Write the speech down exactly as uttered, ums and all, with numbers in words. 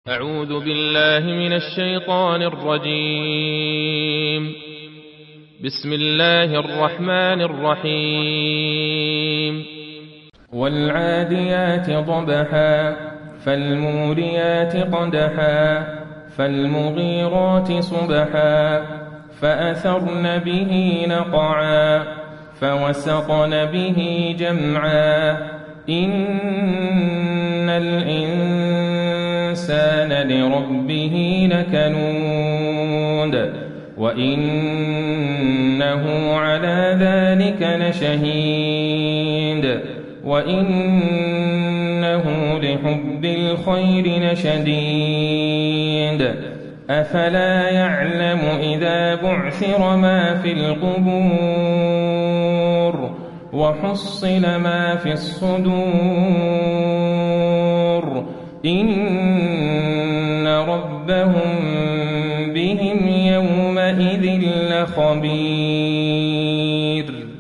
أعوذ بالله من الشيطان الرجيم. بسم الله الرحمن الرحيم. والعاديات ضبحا فالموريات قدحا فالمغيرات صبحا فأثرن به نقعا فوسطن به جمعا إن الإنسان لربه لكنود وإنه على ذلك لشهيد وإنه لحب الخير لشديد أفلا يعلم إذا بعثر ما في القبور وحصل ما في الصدور إن ربهم بهم يومئذ لخبير.